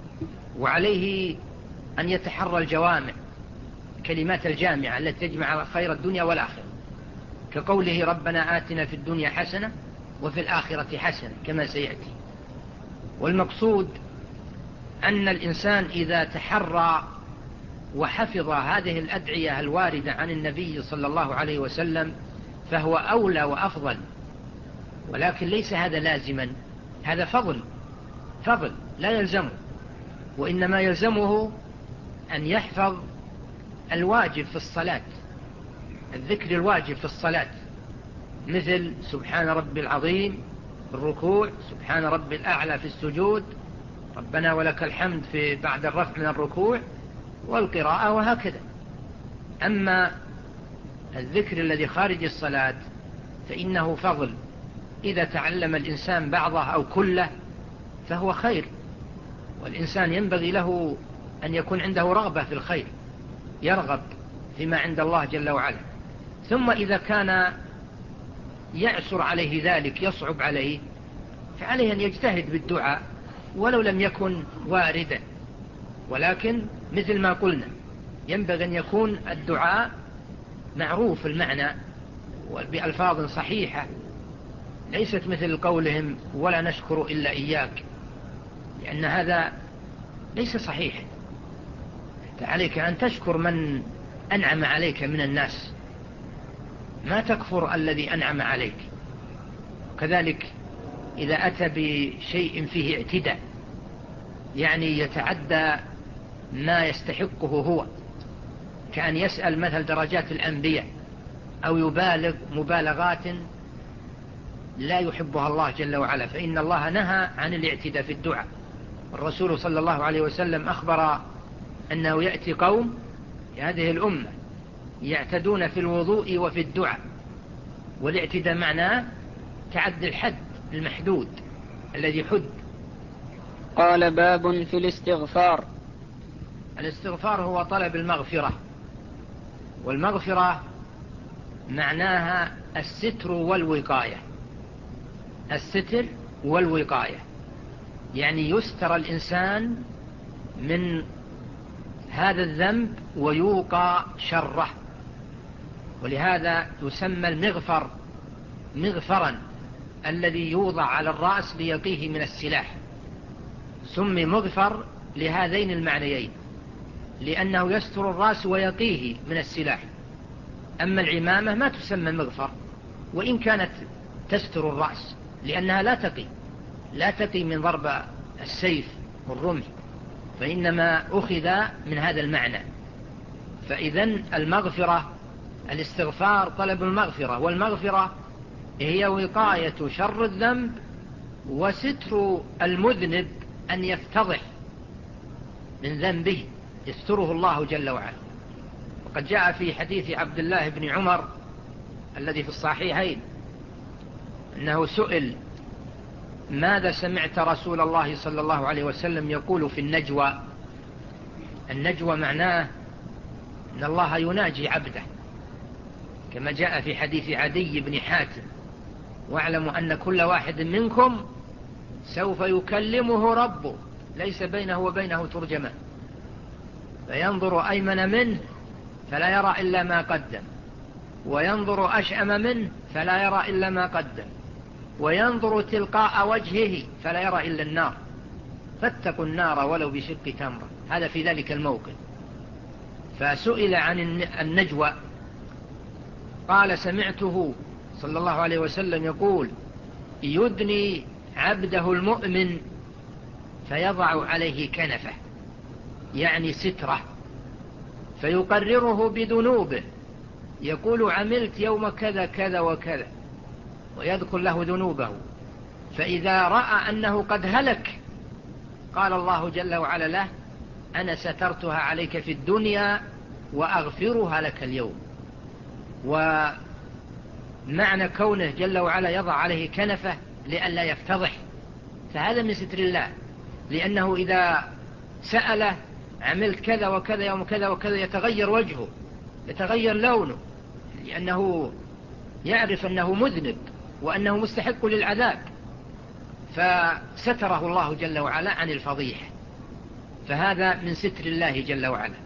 وعليه أن يتحرى الجوامع، كلمات الجامعة التي تجمع خير الدنيا والآخرة، كقوله ربنا آتنا في الدنيا حسنة وفي الآخرة حسنة كما سيأتي. والمقصود أن الإنسان إذا تحرى وحفظ هذه الأدعية الواردة عن النبي صلى الله عليه وسلم فهو أولى وأفضل، ولكن ليس هذا لازما، هذا فضل فضل لا يلزمه، وإنما يلزمه أن يحفظ الواجب في الصلاة، الذكر الواجب في الصلاة، مثل سبحان ربي العظيم في الركوع، سبحان ربي الأعلى في السجود، ربنا ولك الحمد في بعد الرفع من الركوع والقراءة، وهكذا. أما الذكر الذي خارج الصلاة فإنه فضل، إذا تعلم الإنسان بعضه أو كله فهو خير، والإنسان ينبغي له أن يكون عنده رغبة في الخير، يرغب فيما عند الله جل وعلا. ثم إذا كان يعسر عليه ذلك، يصعب عليه، فعليه أن يجتهد بالدعاء ولو لم يكن واردا، ولكن مثل ما قلنا ينبغي أن يكون الدعاء معروف المعنى وبألفاظ صحيحة، ليست مثل قولهم ولا نشكر إلا إياك، لأن هذا ليس صحيح. عليك أن تشكر من أنعم عليك من الناس، ما تكفر الذي أنعم عليك. كذلك إذا أتى بشيء فيه اعتداء، يعني يتعدى ما يستحقه هو، كأن يسأل مثل درجات الأنبياء أو يبالغ مبالغات لا يحبها الله جل وعلا، فإن الله نهى عن الاعتداء في الدعاء. الرسول صلى الله عليه وسلم أخبر أنه يأتي قوم في هذه الأمة يعتدون في الوضوء وفي الدعاء، والاعتداء معناه تعدي الحد المحدود الذي حد. قال باب في الاستغفار. الاستغفار هو طلب المغفرة، والمغفرة معناها الستر والوقاية، الستر والوقاية، يعني يستر الإنسان من هذا الذنب ويوقى شره، ولهذا يسمى المغفر مغفرا الذي يوضع على الرأس ليقيه من السلاح، سمي مغفر لهذين المعنيين، لأنه يستر الرأس ويقيه من السلاح. أما العمامة ما تسمى مغفر وإن كانت تستر الرأس، لأنها لا تقي لا تقي من ضرب السيف والرمح، فإنما أخذ من هذا المعنى. فإذن المغفرة الاستغفار طلب المغفرة، والمغفرة هي وقاية شر الذنب وستر المذنب أن يفتضح من ذنبه، يستره الله جل وعلا. وقد جاء في حديث عبد الله بن عمر الذي في الصحيحين أنه سئل: ماذا سمعت رسول الله صلى الله عليه وسلم يقول في النجوى؟ النجوى معناه أن الله يناجي عبده، كما جاء في حديث عدي بن حاتم: واعلموا أن كل واحد منكم سوف يكلمه ربه ليس بينه وبينه ترجمان، فينظر أيمن منه فلا يرى إلا ما قدم، وينظر أشأم منه فلا يرى إلا ما قدم، وينظر تلقاء وجهه فلا يرى إلا النار، فاتقوا النار ولو بشق تمرة. هذا في ذلك الموقف. فسئل عن النجوى قال: سمعته صلى الله عليه وسلم يقول: يدني عبده المؤمن فيضع عليه كنفه، يعني ستره، فيقرره بذنوبه، يقول: عملت يوم كذا كذا وكذا، ويذكر له ذنوبه، فإذا رأى أنه قد هلك قال الله جل وعلا له: أنا سترتها عليك في الدنيا وأغفرها لك اليوم. ومعنى كونه جل وعلا يضع عليه كنفه لئلا يفتضح، فهذا من ستر الله، لأنه إذا سأله: عملت كذا وكذا يوم كذا وكذا، يتغير وجهه، يتغير لونه، لأنه يعرف أنه مذنب وأنه مستحق للعذاب، فستره الله جل وعلا عن الفضيحة. فهذا من ستر الله جل وعلا.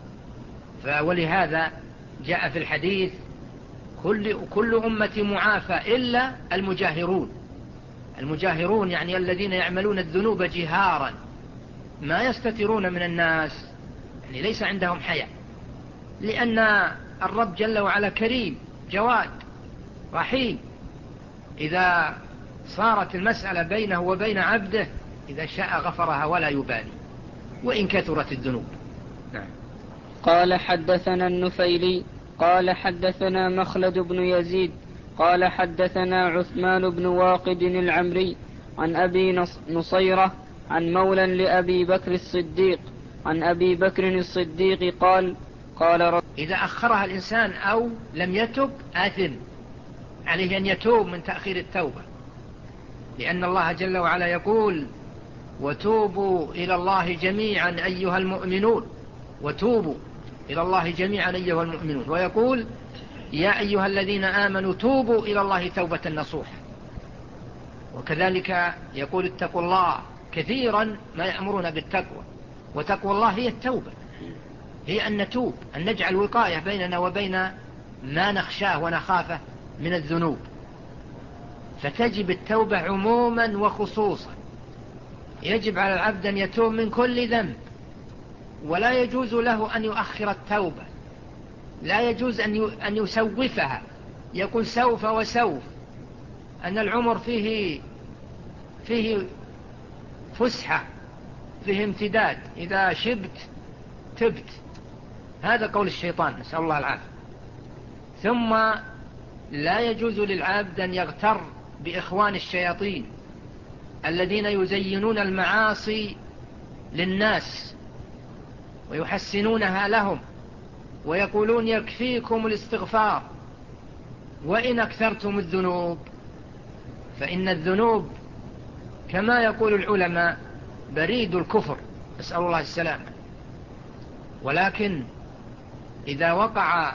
ولهذا جاء في الحديث: كل, كل أمة معافى إلا المجاهرون. المجاهرون يعني الذين يعملون الذنوب جهارا، ما يستترون من الناس، يعني ليس عندهم حياء، لأن الرب جل وعلا كريم جواد رحيم، إذا صارت المسألة بينه وبين عبده إذا شاء غفرها ولا يبالي وإن كثرت الذنوب. نعم. قال: حدثنا النفيلي قال حدثنا مخلد بن يزيد قال حدثنا عثمان بن واقد العمري عن أبي نصيرة عن مولى لأبي بكر الصديق عن أبي بكر الصديق قال: قال: إذا أخرها الإنسان أو لم يتب آثم، عليه أن يتوب من تأخير التوبة، لأن الله جل وعلا يقول: وتوبوا إلى الله جميعا أيها المؤمنون، وتوبوا إلى الله جميعا أيها المؤمنون، ويقول: يا أيها الذين آمنوا توبوا إلى الله توبة نصوحا. وكذلك يقول: اتقوا الله كثيرا ما يأمرون بالتقوى، وتقوى الله هي التوبة، هي أن نتوب، أن نجعل وقاية بيننا وبين ما نخشاه ونخافه من الذنوب. فتجب التوبة عموما وخصوصا، يجب على العبد أن يتوب من كل ذنب، ولا يجوز له أن يؤخر التوبة، لا يجوز أن يسوفها، يقول سوف وسوف، أن العمر فيه فيه فسحة، فيه امتداد، إذا شبت تبت، هذا قول الشيطان، نسأل الله العافية. ثم لا يجوز للعبد أن يغتر بإخوان الشياطين الذين يزينون المعاصي للناس ويحسنونها لهم، ويقولون: يكفيكم الاستغفار وإن أكثرتم الذنوب. فإن الذنوب كما يقول العلماء بريد الكفر، نسأل الله السلامة. ولكن إذا وقع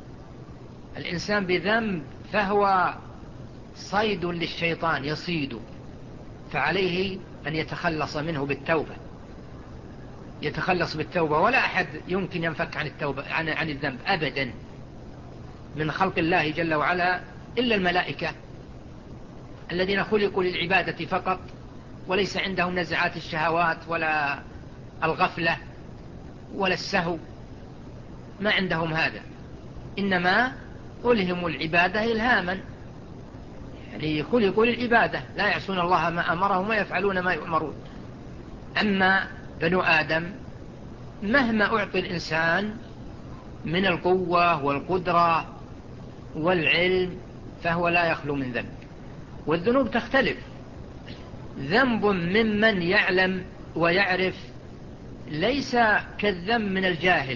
الإنسان بذنب فهو صيد للشيطان يصيد، فعليه أن يتخلص منه بالتوبة، يتخلص بالتوبة، ولا أحد يمكن ينفك عن التوبة عن, عن الذنب أبدا. من خلق الله جل وعلا إلا الملائكة الذين خلقوا للعبادة فقط، وليس عندهم نزعات الشهوات ولا الغفلة ولا السهو، ما عندهم هذا، إنما ألهموا العبادة إلهاما، يعني خلقوا للعبادة، لا يعصون الله ما أمرهم ويفعلون ما يؤمرون. أما بنو آدم مهما أعطي الإنسان من القوة والقدرة والعلم فهو لا يخلو من ذنب، والذنوب تختلف. ذنب ممن يعلم ويعرف ليس كالذنب من الجاهل،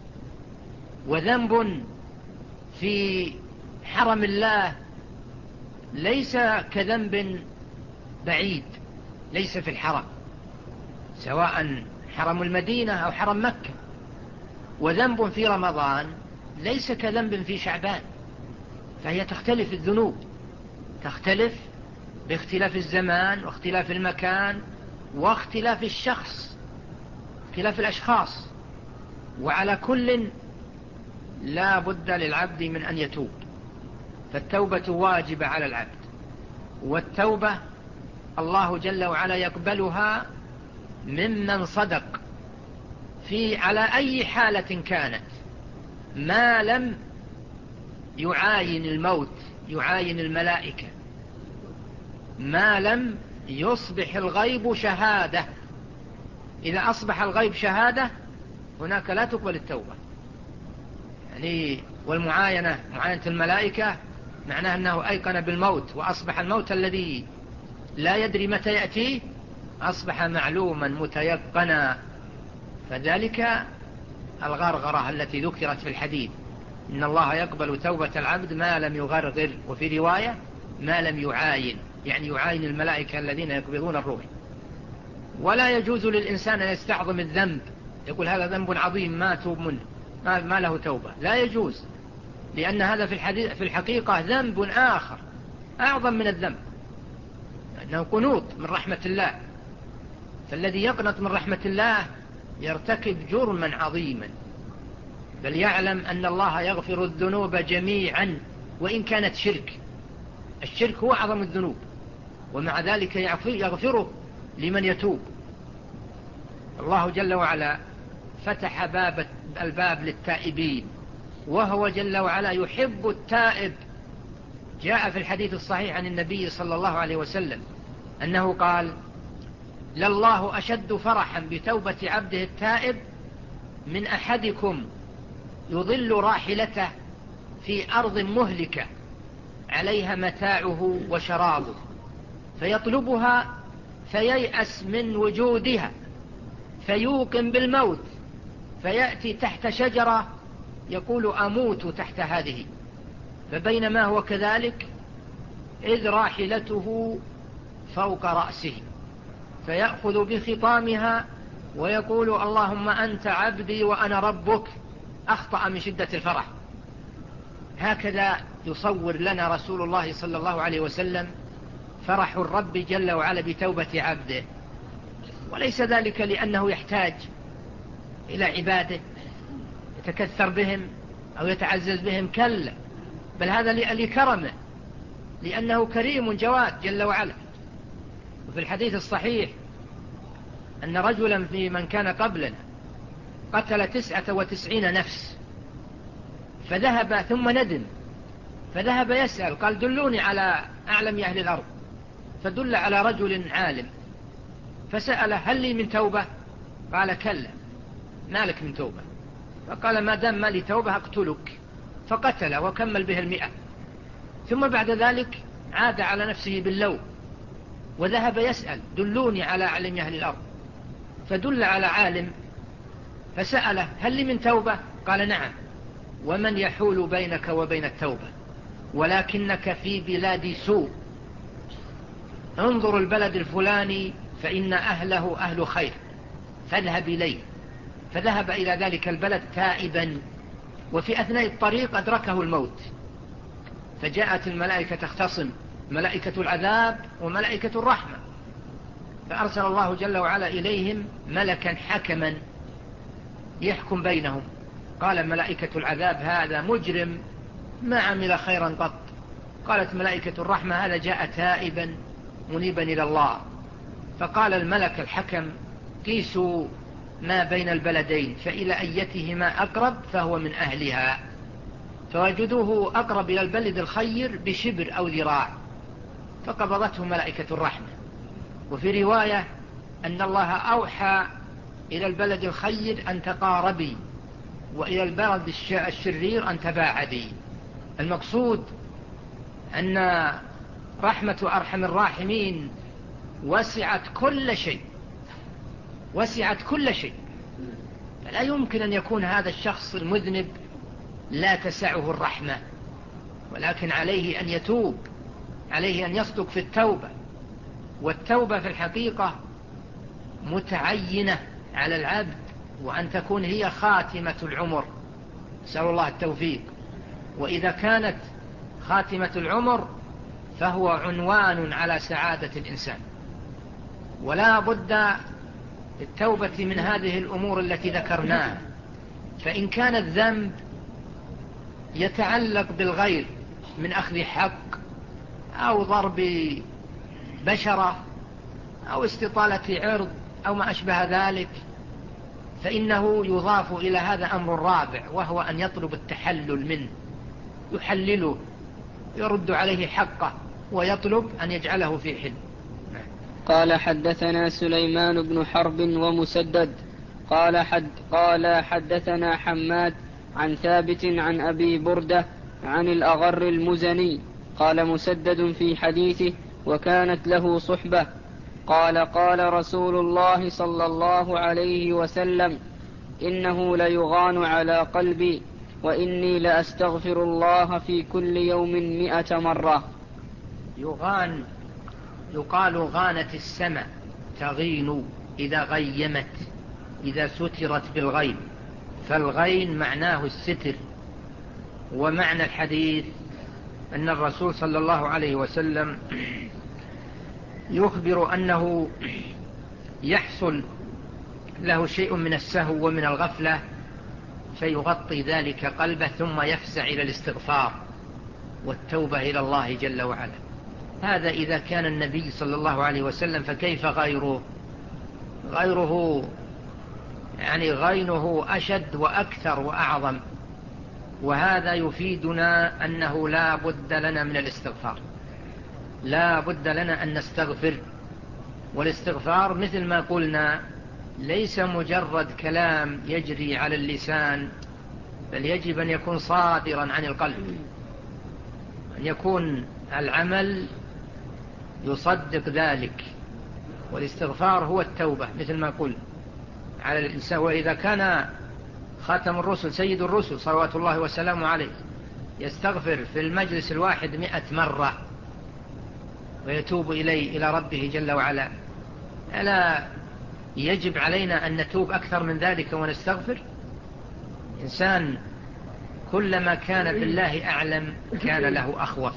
وذنب في حرم الله ليس كذنب بعيد ليس في الحرم، سواء حرم المدينة أو حرم مكة. وذنب في رمضان ليس كذنب في شعبان، فهي تختلف. الذنوب تختلف باختلاف الزمان واختلاف المكان واختلاف الشخص، اختلاف الأشخاص. وعلى كل لا بد للعبد من أن يتوب، فالتوبة واجبة على العبد، والتوبة الله جل وعلا يقبلها ممن صدق في على أي حالة كانت، ما لم يعاين الموت، يعاين الملائكة، ما لم يصبح الغيب شهادة. إذا أصبح الغيب شهادة هناك لا تقبل التوبة. يعني والمعاينة، معاينة الملائكة معناه أنه أيقن بالموت، وأصبح الموت الذي لا يدري متى يأتيه أصبح معلوما متيقنا، فذلك الغرغرة التي ذكرت في الحديث، إن الله يقبل توبة العبد ما لم يغرغر، وفي رواية ما لم يعاين، يعني يعاين الملائكة الذين يقبضون الروح. ولا يجوز للإنسان أن يستعظم الذنب، يقول هذا ذنب عظيم ما توب منه، ما, ما له توبة، لا يجوز، لأن هذا في, الحديث في الحقيقة ذنب آخر أعظم من الذنب، لأنه قنوط من رحمة الله. فالذي يقنط من رحمة الله يرتكب جرما عظيما، بل يعلم أن الله يغفر الذنوب جميعا وإن كانت شرك. الشرك هو أعظم الذنوب، ومع ذلك يغفره لمن يتوب. الله جل وعلا فتح باب الباب للتائبين، وهو جل وعلا يحب التائب. جاء في الحديث الصحيح عن النبي صلى الله عليه وسلم أنه قال: لله أشد فرحا بتوبة عبده التائب من أحدكم يظل راحلته في أرض مهلكة عليها متاعه وشرابه، فيطلبها فييأس من وجودها، فيوقن بالموت، فيأتي تحت شجرة يقول أموت تحت هذه، فبينما هو كذلك إذ راحلته فوق رأسه، فيأخذ بخطامها ويقول اللهم أنت عبدي وأنا ربك، أخطأ من شدة الفرح. هكذا يصور لنا رسول الله صلى الله عليه وسلم فرح الرب جل وعلا بتوبة عبده، وليس ذلك لأنه يحتاج إلى عباده يتكثر بهم أو يتعزز بهم، كلا، بل هذا لكرمه، لأنه كريم جواد جل وعلا. وفي الحديث الصحيح أن رجلا في من كان قبلنا قتل تسعة وتسعين نفس، فذهب ثم ندم، فذهب يسأل، قال دلوني على أعلم أهل الأرض، فدل على رجل عالم، فسأله هل لي من توبة؟ قال كلا، ما لك من توبة. فقال ما دام ما لي توبة أقتلك، فقتل وكمل به المئة. ثم بعد ذلك عاد على نفسه باللوم وذهب يسأل دلوني على أعلم أهل الأرض، فدل على عالم، فسأله هل لي من توبة؟ قال نعم، ومن يحول بينك وبين التوبة؟ ولكنك في بلاد سوء، انظر البلد الفلاني فإن أهله أهل خير فاذهب إليه. فذهب إلى ذلك البلد تائبا، وفي أثناء الطريق أدركه الموت، فجاءت الملائكة تختصم، ملائكة العذاب وملائكة الرحمة، فأرسل الله جل وعلا إليهم ملكا حكما يحكم بينهم. قال ملائكة العذاب هذا مجرم ما عمل خيرا قط. قالت ملائكة الرحمة هذا جاء تائبا منيبا إلى الله. فقال الملك الحكم قيسوا ما بين البلدين فإلى أيتهما أقرب فهو من أهلها، فوجدوه أقرب إلى البلد الخير بشبر أو ذراع، فقبضته ملائكة الرحمة. وفي رواية أن الله أوحى إلى البلد الخير أن تقاربي، وإلى البلد الشرير أن تباعدي. المقصود أن رحمة أرحم الراحمين وسعت كل شيء، وسعت كل شيء. فلا يمكن أن يكون هذا الشخص المذنب لا تسعه الرحمة، ولكن عليه أن يتوب، عليه أن يصدق في التوبة. والتوبة في الحقيقة متعينة على العبد، وأن تكون هي خاتمة العمر، نسأل الله التوفيق. وإذا كانت خاتمة العمر فهو عنوان على سعادة الإنسان. ولا بد التوبة من هذه الأمور التي ذكرناها. فإن كان الذنب يتعلق بالغير من أخذ حق أو ضرب بشرة أو استطالة عرض أو ما أشبه ذلك، فإنه يضاف إلى هذا أمر رابع، وهو أن يطلب التحلل منه، يحلله، يرد عليه حقه، ويطلب أن يجعله في حل. قال حدثنا سليمان بن حرب ومسدد قال, حد قال حدثنا حماد عن ثابت عن أبي بردة عن الأغر المزني قال مسدد في حديثه وكانت له صحبة قال قال رسول الله صلى الله عليه وسلم إنه ليغان على قلبي وإني لأستغفر الله في كل يوم مئة مرة. يغان يقال غانت السماء تغين إذا غيمت، إذا سترت بالغيم، فالغين معناه الستر. ومعنى الحديث أن الرسول صلى الله عليه وسلم يخبر أنه يحصل له شيء من السهو ومن الغفلة فيغطي ذلك قلبه، ثم يفزع إلى الاستغفار والتوبة إلى الله جل وعلا. هذا إذا كان النبي صلى الله عليه وسلم، فكيف غيره؟ غيره يعني غينه أشد وأكثر وأعظم. وهذا يفيدنا أنه لا بد لنا من الاستغفار، لا بد لنا أن نستغفر. والاستغفار مثل ما قلنا ليس مجرد كلام يجري على اللسان، بل يجب أن يكون صادرا عن القلب، أن يكون العمل يصدق ذلك. والاستغفار هو التوبة مثل ما قلنا على الإنسان. وإذا كان خاتم الرسل سيد الرسل صلوات الله وسلامه عليه يستغفر في المجلس الواحد مئة مرة ويتوب إليه إلى ربه جل وعلا، ألا يجب علينا أن نتوب أكثر من ذلك ونستغفر؟ إنسان كلما كان بالله أعلم كان له أخوف.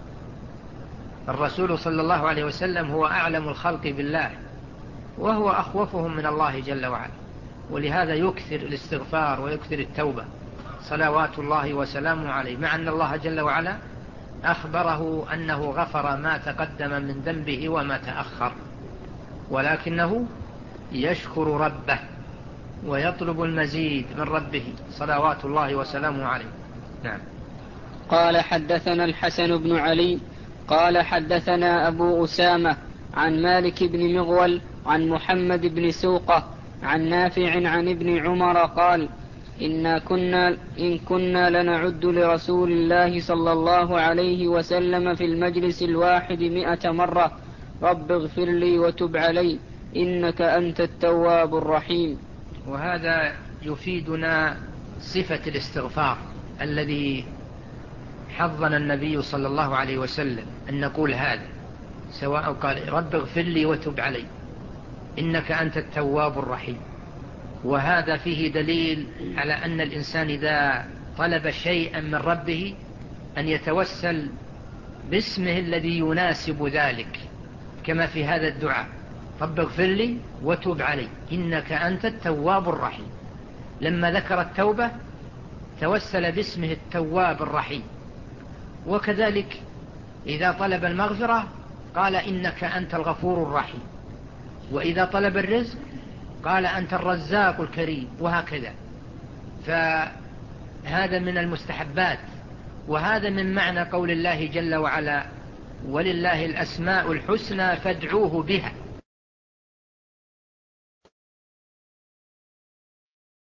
الرسول صلى الله عليه وسلم هو أعلم الخلق بالله، وهو أخوفهم من الله جل وعلا، ولهذا يكثر الاستغفار ويكثر التوبة صلوات الله وسلامه عليه، مع أن الله جل وعلا أخبره أنه غفر ما تقدم من ذنبه وما تأخر، ولكنه يشكر ربه ويطلب المزيد من ربه صلوات الله وسلامه عليه. نعم. قال حدثنا الحسن بن علي قال حدثنا أبو أسامة عن مالك بن مغول عن محمد بن سوقة عن نافع عن ابن عمر قال إن كنا, إن كنا لنعد لرسول الله صلى الله عليه وسلم في المجلس الواحد مئة مرة رب اغفر لي وتب علي إنك أنت التواب الرحيم. وهذا يفيدنا صفة الاستغفار الذي حظنا النبي صلى الله عليه وسلم أن نقول هذا، سواء قال رب اغفر لي وتب علي إنك أنت التواب الرحيم. وهذا فيه دليل على أن الإنسان إذا طلب شيئا من ربه أن يتوسل باسمه الذي يناسب ذلك، كما في هذا الدعاء رب اغفر لي وتب علي إنك أنت التواب الرحيم. لما ذكر التوبة توسل باسمه التواب الرحيم، وكذلك إذا طلب المغفرة قال إنك أنت الغفور الرحيم، وإذا طلب الرزق قال أنت الرزاق الكريم، وهكذا. فهذا من المستحبات، وهذا من معنى قول الله جل وعلا ولله الأسماء الحسنى فادعوه بها.